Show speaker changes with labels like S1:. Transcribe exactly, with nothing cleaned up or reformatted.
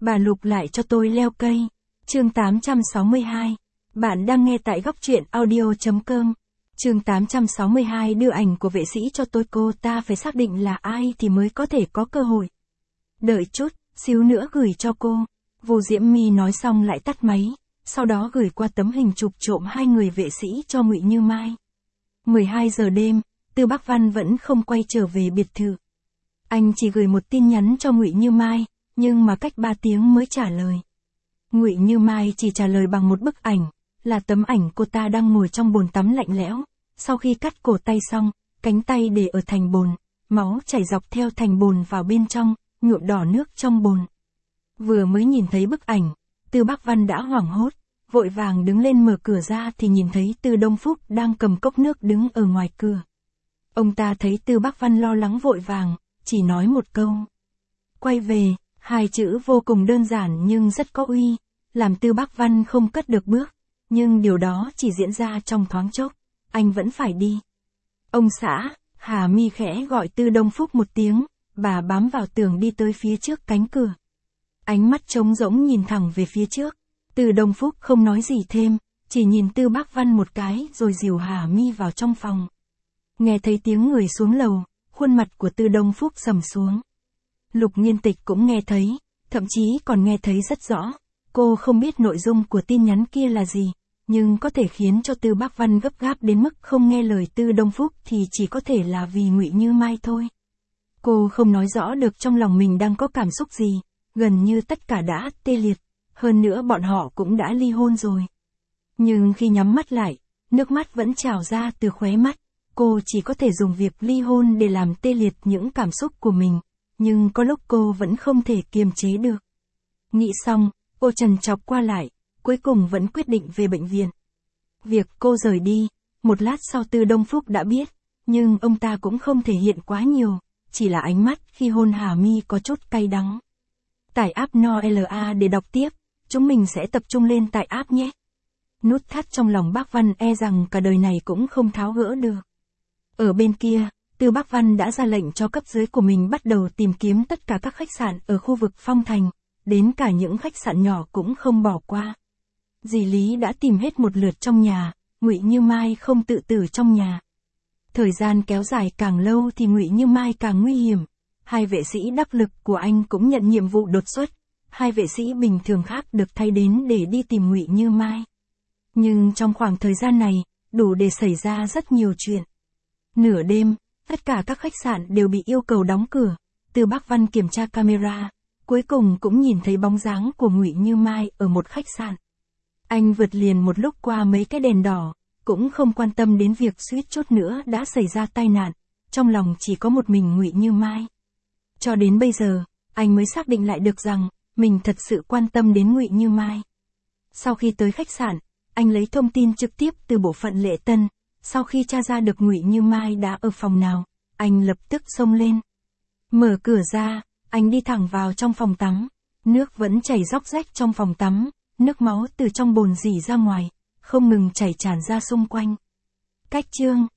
S1: Bà Lục lại cho tôi leo cây. Chương tám trăm sáu mươi hai. Bạn đang nghe tại góc truyện audio chấm com. Chương tám trăm sáu mươi hai đưa ảnh của vệ sĩ cho tôi, cô ta phải xác định là ai thì mới có thể có cơ hội. Đợi chút, xíu nữa gửi cho cô. Vô Diễm My nói xong lại tắt máy, sau đó gửi qua tấm hình chụp trộm hai người vệ sĩ cho Ngụy Như Mai. mười hai giờ đêm, Tư Bác Văn vẫn không quay trở về biệt thự. Anh chỉ gửi một tin nhắn cho Ngụy Như Mai, nhưng mà cách ba tiếng mới trả lời. Ngụy Như Mai chỉ trả lời bằng một bức ảnh, là tấm ảnh cô ta đang ngồi trong bồn tắm lạnh lẽo. Sau khi cắt cổ tay xong, cánh tay để ở thành bồn, máu chảy dọc theo thành bồn vào bên trong, nhuộm đỏ nước trong bồn. Vừa mới nhìn thấy bức ảnh, Tư Bác Văn đã hoảng hốt, vội vàng đứng lên mở cửa ra thì nhìn thấy Tư Đông Phúc đang cầm cốc nước đứng ở ngoài cửa. Ông ta thấy Tư Bác Văn lo lắng vội vàng, chỉ nói một câu. Quay về, hai chữ vô cùng đơn giản nhưng rất có uy, làm Tư Bác Văn không cất được bước, nhưng điều đó chỉ diễn ra trong thoáng chốc, anh vẫn phải đi. Ông xã, Hà My khẽ gọi Tư Đông Phúc một tiếng, bà bám vào tường đi tới phía trước cánh cửa. Ánh mắt trống rỗng nhìn thẳng về phía trước, Tư Đông Phúc không nói gì thêm, chỉ nhìn Tư Bác Văn một cái rồi dìu Hà My vào trong phòng. Nghe thấy tiếng người xuống lầu, khuôn mặt của Tư Đông Phúc sầm xuống. Lục Nghiên Tịch cũng nghe thấy, thậm chí còn nghe thấy rất rõ. Cô không biết nội dung của tin nhắn kia là gì, nhưng có thể khiến cho Tư Bác Văn gấp gáp đến mức không nghe lời Tư Đông Phúc thì chỉ có thể là vì Ngụy Như Mai thôi. Cô không nói rõ được trong lòng mình đang có cảm xúc gì, gần như tất cả đã tê liệt, hơn nữa bọn họ cũng đã ly hôn rồi. Nhưng khi nhắm mắt lại, nước mắt vẫn trào ra từ khóe mắt, cô chỉ có thể dùng việc ly hôn để làm tê liệt những cảm xúc của mình, nhưng có lúc cô vẫn không thể kiềm chế được. Nghĩ xong, cô trằn trọc qua lại, cuối cùng vẫn quyết định về bệnh viện. Việc cô rời đi, một lát sau Tư Đông Phúc đã biết, nhưng ông ta cũng không thể hiện quá nhiều, chỉ là ánh mắt khi hôn Hà My có chút cay đắng. Tải app Noela để đọc tiếp, chúng mình sẽ tập trung lên tải app nhé. Nút thắt trong lòng Bác Văn e rằng cả đời này cũng không tháo gỡ được. Ở bên kia, Tư Bác Văn đã ra lệnh cho cấp dưới của mình bắt đầu tìm kiếm tất cả các khách sạn ở khu vực Phong Thành, đến cả những khách sạn nhỏ cũng không bỏ qua. Dì Lý đã tìm hết một lượt trong nhà, Ngụy Như Mai không tự tử trong nhà. Thời gian kéo dài càng lâu thì Ngụy Như Mai càng nguy hiểm. Hai vệ sĩ đắc lực của anh cũng nhận nhiệm vụ đột xuất, hai vệ sĩ bình thường khác được thay đến để đi tìm Ngụy Như Mai. Nhưng trong khoảng thời gian này, đủ để xảy ra rất nhiều chuyện. Nửa đêm, tất cả các khách sạn đều bị yêu cầu đóng cửa. Tư Bác Văn kiểm tra camera, cuối cùng cũng nhìn thấy bóng dáng của Ngụy Như Mai ở một khách sạn. Anh vượt liền một lúc qua mấy cái đèn đỏ, cũng không quan tâm đến việc suýt chút nữa đã xảy ra tai nạn, trong lòng chỉ có một mình Ngụy Như Mai. Cho đến bây giờ, anh mới xác định lại được rằng, mình thật sự quan tâm đến Ngụy Như Mai. Sau khi tới khách sạn, anh lấy thông tin trực tiếp từ bộ phận lễ tân, sau khi tra ra được Ngụy Như Mai đã ở phòng nào, anh lập tức xông lên. Mở cửa ra, anh đi thẳng vào trong phòng tắm, nước vẫn chảy róc rách trong phòng tắm, nước máu từ trong bồn rỉ ra ngoài, không ngừng chảy tràn ra xung quanh. Cách chương